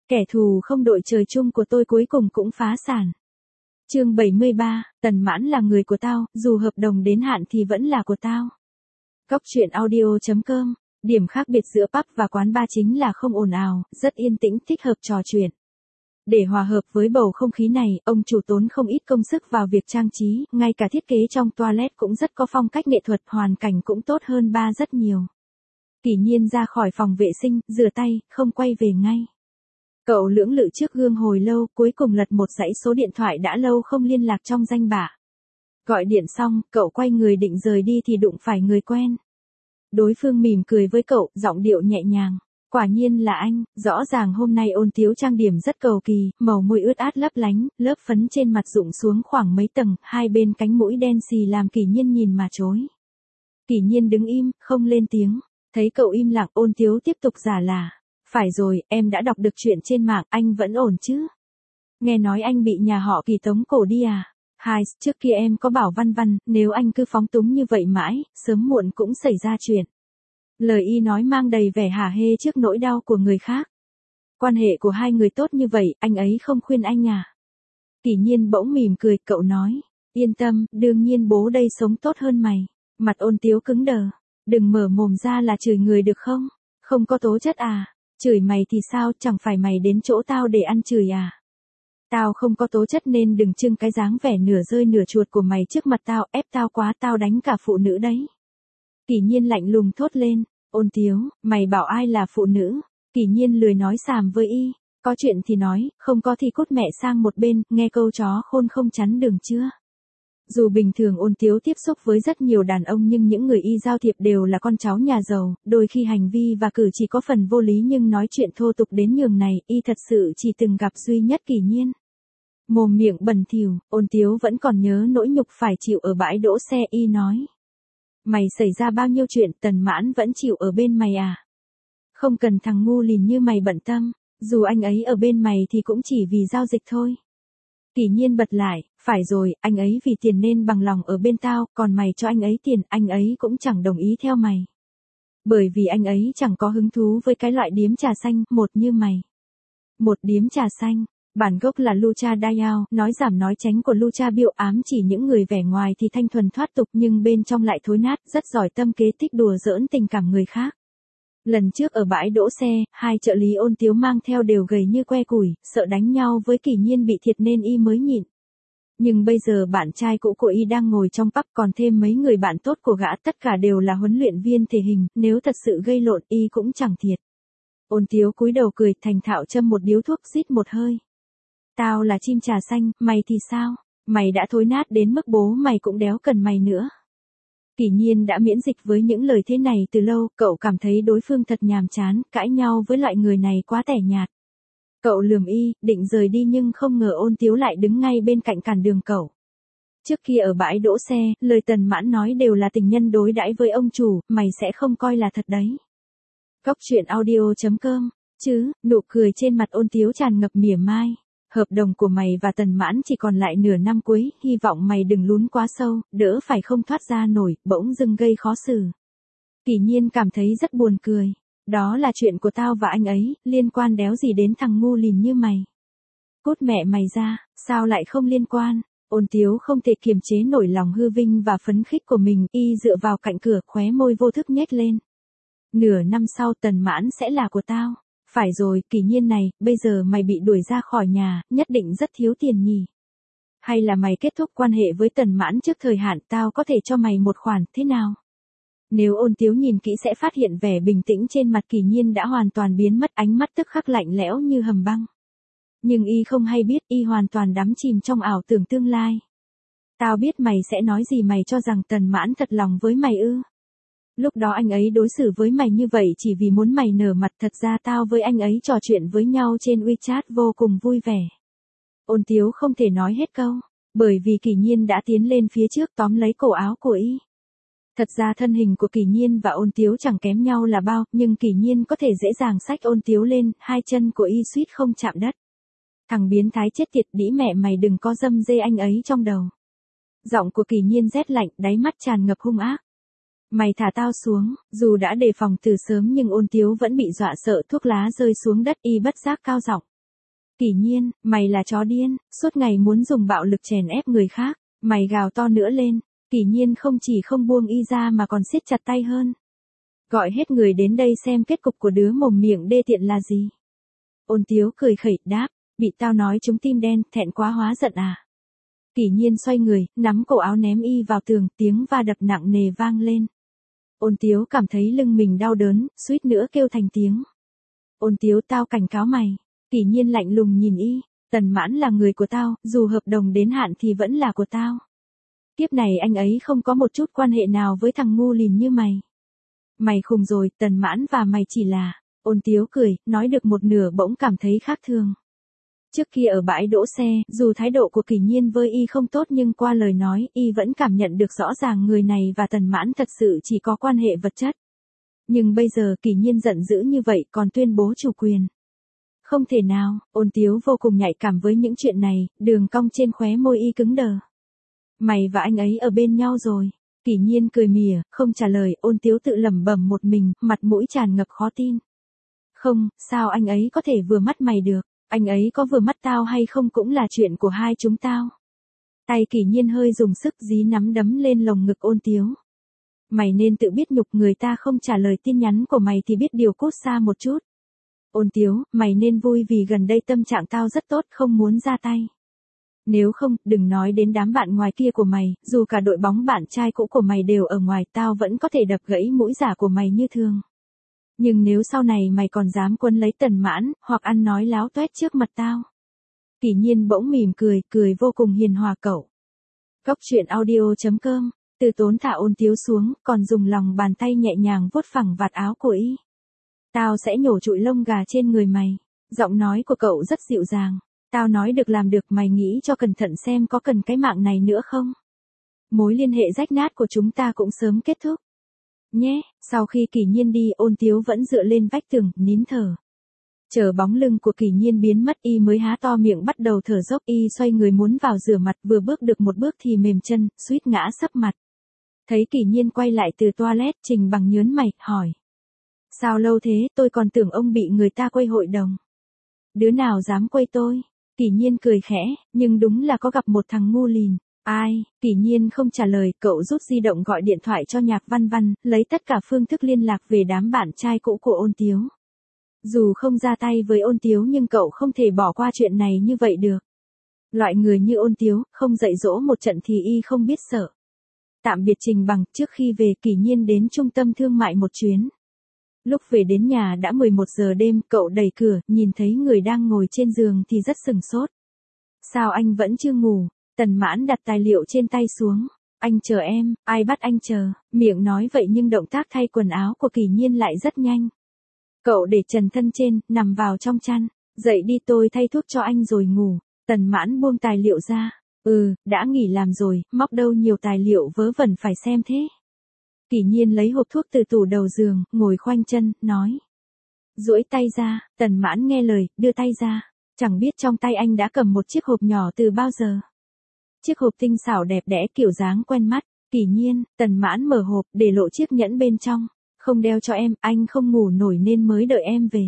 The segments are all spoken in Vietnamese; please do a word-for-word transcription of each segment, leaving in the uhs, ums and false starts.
Kẻ thù không đội trời chung của tôi cuối cùng cũng phá sản. Chương bảy mươi ba, Tần Mãn là người của tao, dù hợp đồng đến hạn thì vẫn là của tao. Góc truyện audio chấm com. Điểm khác biệt giữa pub và quán bar chính là không ồn ào, rất yên tĩnh, thích hợp trò chuyện. Để hòa hợp với bầu không khí này, ông chủ tốn không ít công sức vào việc trang trí, ngay cả thiết kế trong toilet cũng rất có phong cách nghệ thuật, hoàn cảnh cũng tốt hơn bar rất nhiều. Kỷ Nhiên ra khỏi phòng vệ sinh, rửa tay, không quay về ngay. Cậu lưỡng lự trước gương hồi lâu, cuối cùng lật một dãy số điện thoại đã lâu không liên lạc trong danh bạ. Gọi điện xong, cậu quay người định rời đi thì đụng phải người quen. Đối phương mỉm cười với cậu, giọng điệu nhẹ nhàng. Quả nhiên là anh, rõ ràng hôm nay Ôn Tiếu trang điểm rất cầu kỳ, màu môi ướt át lấp lánh, lớp phấn trên mặt rụng xuống khoảng mấy tầng, hai bên cánh mũi đen xì làm Kỷ Nhiên nhìn mà chối. Kỷ Nhiên đứng im, không lên tiếng, thấy cậu im lặng, Ôn Tiếu tiếp tục giả là. Phải rồi, em đã đọc được chuyện trên mạng, anh vẫn ổn chứ? Nghe nói anh bị nhà họ Kỳ tống cổ đi à? Hai, trước kia em có bảo Văn Văn, nếu anh cứ phóng túng như vậy mãi, sớm muộn cũng xảy ra chuyện. Lời y nói mang đầy vẻ hả hê trước nỗi đau của người khác. Quan hệ của hai người tốt như vậy, anh ấy không khuyên anh à? Kỷ Nhiên bỗng mỉm cười, cậu nói, yên tâm, đương nhiên bố đây sống tốt hơn mày. Mặt Ôn Tiếu cứng đờ, đừng mở mồm ra là chửi người được không? Không có tố chất à? Chửi mày thì sao, chẳng phải mày đến chỗ tao để ăn chửi à? Tao không có tố chất nên đừng trưng cái dáng vẻ nửa rơi nửa chuột của mày trước mặt tao, ép tao quá tao đánh cả phụ nữ đấy. Kỷ Nhiên lạnh lùng thốt lên, Ôn Tiếu, mày bảo ai là phụ nữ? Kỷ Nhiên lười nói xàm với y, có chuyện thì nói, không có thì cút mẹ sang một bên, nghe câu chó khôn không chắn đường chưa? Dù bình thường Ôn Tiếu tiếp xúc với rất nhiều đàn ông nhưng những người y giao thiệp đều là con cháu nhà giàu, đôi khi hành vi và cử chỉ có phần vô lý nhưng nói chuyện thô tục đến nhường này, y thật sự chỉ từng gặp duy nhất Kỷ Nhiên. Mồm miệng bẩn thỉu, Ôn Tiếu vẫn còn nhớ nỗi nhục phải chịu ở bãi đỗ xe, y nói. Mày xảy ra bao nhiêu chuyện, Tần Mãn vẫn chịu ở bên mày à? Không cần thằng ngu lìn như mày bận tâm, dù anh ấy ở bên mày thì cũng chỉ vì giao dịch thôi. Kỷ Nhiên bật lại, phải rồi, anh ấy vì tiền nên bằng lòng ở bên tao, còn mày cho anh ấy tiền, anh ấy cũng chẳng đồng ý theo mày. Bởi vì anh ấy chẳng có hứng thú với cái loại điếm trà xanh, một như mày. Một điếm trà xanh, bản gốc là Lucha Dayao, nói giảm nói tránh của Lucha Biệu ám chỉ những người vẻ ngoài thì thanh thuần thoát tục nhưng bên trong lại thối nát, rất giỏi tâm kế thích đùa giỡn tình cảm người khác. Lần trước ở bãi đỗ xe, hai trợ lý Ôn Tiếu mang theo đều gầy như que củi, sợ đánh nhau với Kỷ Nhiên bị thiệt nên y mới nhịn. Nhưng bây giờ bạn trai cũ của y đang ngồi trong pub còn thêm mấy người bạn tốt của gã tất cả đều là huấn luyện viên thể hình, nếu thật sự gây lộn y cũng chẳng thiệt. Ôn Tiếu cúi đầu cười thành thạo châm một điếu thuốc rít một hơi. Tao là chim trà xanh, mày thì sao? Mày đã thối nát đến mức bố mày cũng đéo cần mày nữa. Kỷ Nhiên đã miễn dịch với những lời thế này từ lâu, cậu cảm thấy đối phương thật nhàm chán, cãi nhau với loại người này quá tẻ nhạt. Cậu lườm y, định rời đi nhưng không ngờ Ôn Tiếu lại đứng ngay bên cạnh cản đường cậu. Trước kia ở bãi đỗ xe, lời Tần Mãn nói đều là tình nhân đối đãi với ông chủ, mày sẽ không coi là thật đấy. Góc truyện audio chấm com, chứ, nụ cười trên mặt Ôn Tiếu tràn ngập mỉa mai. Hợp đồng của mày và Tần Mãn chỉ còn lại nửa năm cuối, hy vọng mày đừng lún quá sâu, đỡ phải không thoát ra nổi, bỗng dưng gây khó xử. Kỷ Nhiên cảm thấy rất buồn cười. Đó là chuyện của tao và anh ấy, liên quan đéo gì đến thằng ngu lìn như mày. Cút mẹ mày ra, sao lại không liên quan? Ôn Tiếu không thể kiềm chế nổi lòng hư vinh và phấn khích của mình, y dựa vào cạnh cửa, khóe môi vô thức nhếch lên. Nửa năm sau Tần Mãn sẽ là của tao. Phải rồi, Kỷ Nhiên này, bây giờ mày bị đuổi ra khỏi nhà, nhất định rất thiếu tiền nhỉ? Hay là mày kết thúc quan hệ với Tần Mãn trước thời hạn, tao có thể cho mày một khoản, thế nào? Nếu Ôn Tiếu nhìn kỹ sẽ phát hiện vẻ bình tĩnh trên mặt Kỷ Nhiên đã hoàn toàn biến mất, ánh mắt tức khắc lạnh lẽo như hầm băng. Nhưng y không hay biết, y hoàn toàn đắm chìm trong ảo tưởng tương lai. Tao biết mày sẽ nói gì, mày cho rằng Tần Mãn thật lòng với mày ư? Lúc đó anh ấy đối xử với mày như vậy chỉ vì muốn mày nở mặt, thật ra tao với anh ấy trò chuyện với nhau trên WeChat vô cùng vui vẻ. Ôn Tiếu không thể nói hết câu, bởi vì Kỷ Nhiên đã tiến lên phía trước tóm lấy cổ áo của y. Thật ra thân hình của Kỷ Nhiên và Ôn Tiếu chẳng kém nhau là bao, nhưng Kỷ Nhiên có thể dễ dàng xách Ôn Tiếu lên, hai chân của y suýt không chạm đất. Thằng biến thái chết tiệt, đĩ mẹ mày đừng có dâm dê anh ấy trong đầu. Giọng của Kỷ Nhiên rét lạnh, đáy mắt tràn ngập hung ác. Mày thả tao xuống, dù đã đề phòng từ sớm nhưng Ôn Tiếu vẫn bị dọa sợ, thuốc lá rơi xuống đất y bất giác cao giọng. Kỷ Nhiên, mày là chó điên, suốt ngày muốn dùng bạo lực chèn ép người khác, mày gào to nữa lên. Kỷ Nhiên không chỉ không buông y ra mà còn siết chặt tay hơn. Gọi hết người đến đây xem kết cục của đứa mồm miệng đê tiện là gì. Ôn Tiếu cười khẩy đáp, bị tao nói trúng tim đen, thẹn quá hóa giận à. Kỷ Nhiên xoay người, nắm cổ áo ném y vào tường, tiếng va đập nặng nề vang lên. Ôn Tiếu cảm thấy lưng mình đau đớn, suýt nữa kêu thành tiếng. Ôn Tiếu, tao cảnh cáo mày. Kỷ Nhiên lạnh lùng nhìn y, Tần Mãn là người của tao, dù hợp đồng đến hạn thì vẫn là của tao. Kiếp này anh ấy không có một chút quan hệ nào với thằng ngu lìn như mày. Mày khùng rồi, Tần Mãn và mày chỉ là... Ôn Tiếu cười, nói được một nửa bỗng cảm thấy khác thường. Trước kia ở bãi đỗ xe, dù thái độ của Kỷ Nhiên với y không tốt nhưng qua lời nói, y vẫn cảm nhận được rõ ràng người này và Tần Mãn thật sự chỉ có quan hệ vật chất. Nhưng bây giờ Kỷ Nhiên giận dữ như vậy còn tuyên bố chủ quyền. Không thể nào, Ôn Tiếu vô cùng nhạy cảm với những chuyện này, đường cong trên khóe môi y cứng đờ. Mày và anh ấy ở bên nhau rồi. Kỷ Nhiên cười mỉa, không trả lời. Ôn Tiếu tự lẩm bẩm một mình, mặt mũi tràn ngập khó tin. Không, sao anh ấy có thể vừa mắt mày được, anh ấy có vừa mắt tao hay không cũng là chuyện của hai chúng tao. Tay Kỷ Nhiên hơi dùng sức dí nắm đấm lên lồng ngực Ôn Tiếu. Mày nên tự biết nhục, người ta không trả lời tin nhắn của mày thì biết điều cút xa một chút. Ôn Tiếu, mày nên vui vì gần đây tâm trạng tao rất tốt, không muốn ra tay. Nếu không, đừng nói đến đám bạn ngoài kia của mày, dù cả đội bóng bạn trai cũ của mày đều ở ngoài, tao vẫn có thể đập gãy mũi giả của mày như thường. Nhưng nếu sau này mày còn dám quấn lấy Tần Mãn, hoặc ăn nói láo toét trước mặt tao. Kỷ Nhiên bỗng mỉm cười, cười vô cùng hiền hòa cậu. Cốc truyện audio chấm com, Từ Tốn thả Ôn Tiếu xuống, còn dùng lòng bàn tay nhẹ nhàng vuốt phẳng vạt áo của y. Tao sẽ nhổ trụi lông gà trên người mày. Giọng nói của cậu rất dịu dàng. Tao nói được làm được, mày nghĩ cho cẩn thận xem có cần cái mạng này nữa không? Mối liên hệ rách nát của chúng ta cũng sớm kết thúc. Nhé, sau khi Kỷ Nhiên đi, Ôn Tiếu vẫn dựa lên vách tường, nín thở. Chờ bóng lưng của Kỷ Nhiên biến mất y mới há to miệng bắt đầu thở dốc. Y xoay người muốn vào rửa mặt, vừa bước được một bước thì mềm chân, suýt ngã sấp mặt. Thấy Kỷ Nhiên quay lại từ toilet, Trình Bằng nhớn mày, hỏi. Sao lâu thế, tôi còn tưởng ông bị người ta quay hội đồng. Đứa nào dám quay tôi? Kỷ Nhiên cười khẽ, nhưng đúng là có gặp một thằng ngu lìn. Ai? Kỷ Nhiên không trả lời, cậu rút di động gọi điện thoại cho Nhạc Văn Văn, lấy tất cả phương thức liên lạc về đám bạn trai cũ của Ôn Tiếu. Dù không ra tay với Ôn Tiếu nhưng cậu không thể bỏ qua chuyện này như vậy được. Loại người như Ôn Tiếu, không dạy dỗ một trận thì y không biết sợ. Tạm biệt Trình Bằng, trước khi về Kỷ Nhiên đến trung tâm thương mại một chuyến. Lúc về đến nhà đã mười một giờ đêm, cậu đẩy cửa, nhìn thấy người đang ngồi trên giường thì rất sừng sốt. Sao anh vẫn chưa ngủ? Tần Mãn đặt tài liệu trên tay xuống. Anh chờ em, ai bắt anh chờ? Miệng nói vậy nhưng động tác thay quần áo của Kỷ Nhiên lại rất nhanh. Cậu để trần thân trên, nằm vào trong chăn. Dậy đi, tôi thay thuốc cho anh rồi ngủ. Tần Mãn buông tài liệu ra. Ừ, đã nghỉ làm rồi, móc đâu nhiều tài liệu vớ vẩn phải xem thế. Kỷ Nhiên lấy hộp thuốc từ tủ đầu giường, ngồi khoanh chân, nói. Duỗi tay ra. Tần Mãn nghe lời, đưa tay ra. Chẳng biết trong tay anh đã cầm một chiếc hộp nhỏ từ bao giờ. Chiếc hộp tinh xảo đẹp đẽ, kiểu dáng quen mắt. Kỷ Nhiên, Tần Mãn mở hộp, để lộ chiếc nhẫn bên trong. Không đeo cho em, anh không ngủ nổi nên mới đợi em về.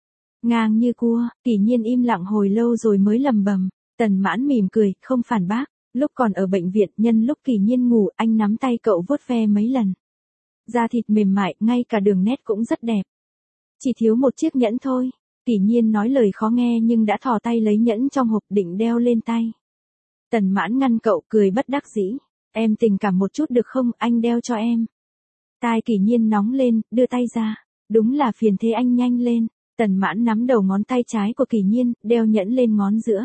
Ngang như cua. Kỷ Nhiên im lặng hồi lâu rồi mới lầm bầm. Tần Mãn mỉm cười, không phản bác. Lúc còn ở bệnh viện, nhân lúc Kỷ Nhiên ngủ, anh nắm tay cậu vuốt ve mấy lần. Da thịt mềm mại, ngay cả đường nét cũng rất đẹp. Chỉ thiếu một chiếc nhẫn thôi. Kỷ Nhiên nói lời khó nghe nhưng đã thò tay lấy nhẫn trong hộp định đeo lên tay. Tần Mãn ngăn cậu, cười bất đắc dĩ. Em tình cảm một chút được không, anh đeo cho em. Tai Kỷ Nhiên nóng lên, đưa tay ra. Đúng là phiền thế, anh nhanh lên. Tần Mãn nắm đầu ngón tay trái của Kỷ Nhiên, đeo nhẫn lên ngón giữa.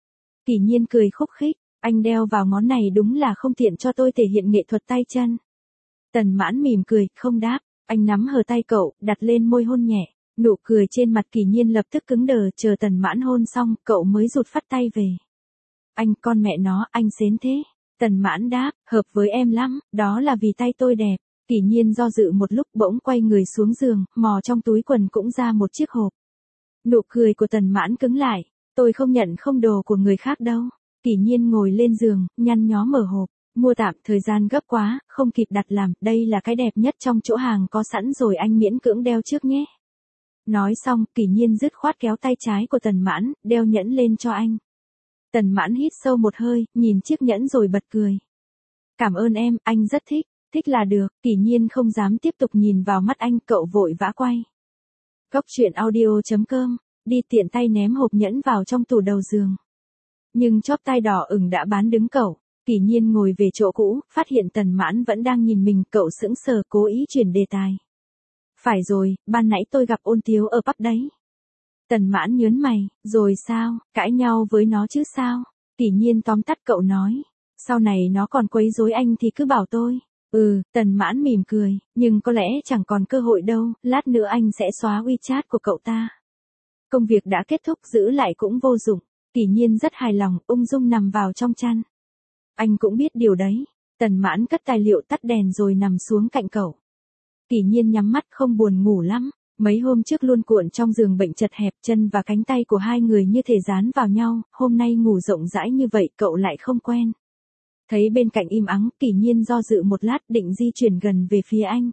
Kỷ Nhiên cười khúc khích. Anh đeo vào ngón này đúng là không tiện cho tôi thể hiện nghệ thuật tay chân. Tần Mãn mỉm cười, không đáp. Anh nắm hờ tay cậu, đặt lên môi hôn nhẹ. Nụ cười trên mặt Kỷ Nhiên lập tức cứng đờ, chờ Tần Mãn hôn xong, cậu mới rụt phắt tay về. Anh, con mẹ nó, anh xến thế. Tần Mãn đáp, hợp với em lắm, đó là vì tay tôi đẹp. Kỷ Nhiên do dự một lúc bỗng quay người xuống giường, mò trong túi quần cũng ra một chiếc hộp. Nụ cười của Tần Mãn cứng lại. Tôi không nhận không đồ của người khác đâu. Kỷ Nhiên ngồi lên giường, nhăn nhó mở hộp. Mua tạm, thời gian gấp quá, không kịp đặt làm, đây là cái đẹp nhất trong chỗ hàng có sẵn rồi, anh miễn cưỡng đeo trước nhé. Nói xong, Kỷ Nhiên dứt khoát kéo tay trái của Tần Mãn, đeo nhẫn lên cho anh. Tần Mãn hít sâu một hơi, nhìn chiếc nhẫn rồi bật cười. Cảm ơn em, anh rất thích, thích là được. Kỷ Nhiên không dám tiếp tục nhìn vào mắt anh, cậu vội vã quay. Cốc truyện audio chấm com, đi tiện tay ném hộp nhẫn vào trong tủ đầu giường. Nhưng chóp tai đỏ ửng đã bán đứng cậu. Kỷ Nhiên ngồi về chỗ cũ, phát hiện Tần Mãn vẫn đang nhìn mình, cậu sững sờ cố ý chuyển đề tài. Phải rồi, ban nãy tôi gặp Ôn Tiếu ở pub đấy. Tần Mãn nhớn mày, rồi sao, cãi nhau với nó chứ sao? Kỷ Nhiên tóm tắt cậu nói. Sau này nó còn quấy rối anh thì cứ bảo tôi. Ừ, Tần Mãn mỉm cười, nhưng có lẽ chẳng còn cơ hội đâu, lát nữa anh sẽ xóa WeChat của cậu ta. Công việc đã kết thúc, giữ lại cũng vô dụng. Kỷ Nhiên rất hài lòng, ung dung nằm vào trong chăn. Anh cũng biết điều đấy. Tần Mãn cất tài liệu, tắt đèn rồi nằm xuống cạnh cậu. Kỷ Nhiên nhắm mắt, không buồn ngủ lắm. Mấy hôm trước luôn cuộn trong giường bệnh chật hẹp, chân và cánh tay của hai người như thể dán vào nhau, hôm nay ngủ rộng rãi như vậy cậu lại không quen. Thấy bên cạnh im ắng, Kỷ Nhiên do dự một lát, định di chuyển gần về phía anh.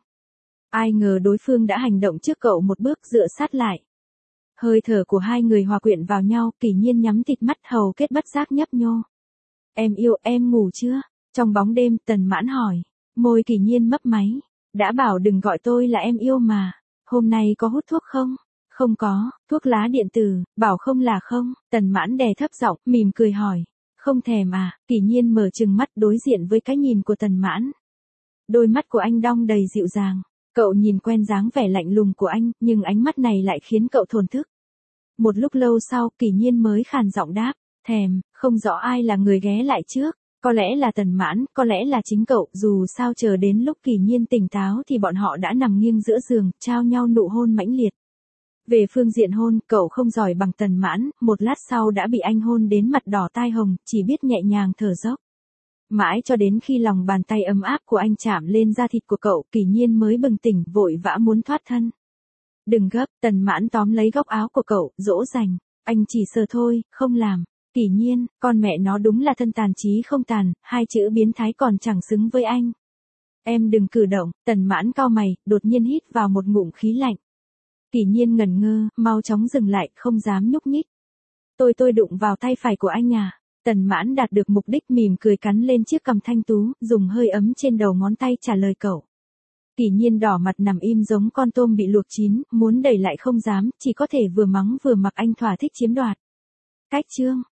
Ai ngờ đối phương đã hành động trước cậu một bước, dựa sát lại. Hơi thở của hai người hòa quyện vào nhau, Kỷ Nhiên nhắm tịt mắt, hầu kết bất giác nhấp nhô. Em yêu, em ngủ chưa? Trong bóng đêm, Tần Mãn hỏi. Môi Kỷ Nhiên mấp máy. Đã bảo đừng gọi tôi là em yêu mà. Hôm nay có hút thuốc không? Không có, thuốc lá điện tử, bảo không là không. Tần Mãn đè thấp giọng, mỉm cười hỏi. Không thèm à? Kỷ Nhiên mở trừng mắt đối diện với cái nhìn của Tần Mãn. Đôi mắt của anh đong đầy dịu dàng. Cậu nhìn quen dáng vẻ lạnh lùng của anh, nhưng ánh mắt này lại khiến cậu thổn thức. Một lúc lâu sau, Kỷ Nhiên mới khàn giọng đáp. Thèm, không rõ ai là người ghé lại trước. Có lẽ là Tần Mãn, có lẽ là chính cậu, dù sao chờ đến lúc Kỷ Nhiên tỉnh táo thì bọn họ đã nằm nghiêng giữa giường, trao nhau nụ hôn mãnh liệt. Về phương diện hôn, cậu không giỏi bằng Tần Mãn, một lát sau đã bị anh hôn đến mặt đỏ tai hồng, chỉ biết nhẹ nhàng thở dốc. Mãi cho đến khi lòng bàn tay ấm áp của anh chạm lên da thịt của cậu, Kỷ Nhiên mới bừng tỉnh, vội vã muốn thoát thân. Đừng gấp, Tần Mãn tóm lấy góc áo của cậu, dỗ dành. Anh chỉ sờ thôi, không làm. Kỷ Nhiên, con mẹ nó đúng là thân tàn chí không tàn, hai chữ biến thái còn chẳng xứng với anh. Em đừng cử động. Tần Mãn cau mày, đột nhiên hít vào một ngụm khí lạnh. Kỷ Nhiên ngẩn ngơ, mau chóng dừng lại, không dám nhúc nhích. Tôi tôi đụng vào tay phải của anh à? Tần Mãn đạt được mục đích, mỉm cười cắn lên chiếc cằm thanh tú, dùng hơi ấm trên đầu ngón tay trả lời cậu. Kỷ Nhiên đỏ mặt nằm im giống con tôm bị luộc chín, muốn đẩy lại không dám, chỉ có thể vừa mắng vừa mặc anh thỏa thích chiếm đoạt. Cách chương